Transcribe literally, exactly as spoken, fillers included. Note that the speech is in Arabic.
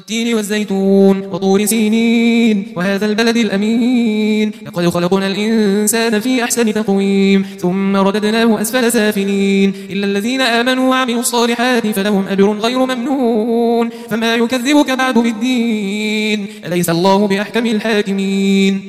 والتين والزيتون وطور سينين وهذا البلد الأمين لقد خلقنا الإنسان في أحسن تقويم ثم رددناه أسفل سافلين إلا الذين آمنوا وعملوا الصالحات فلهم أجر غير ممنون فما يكذبك بعد بالدين أليس الله بأحكم الحاكمين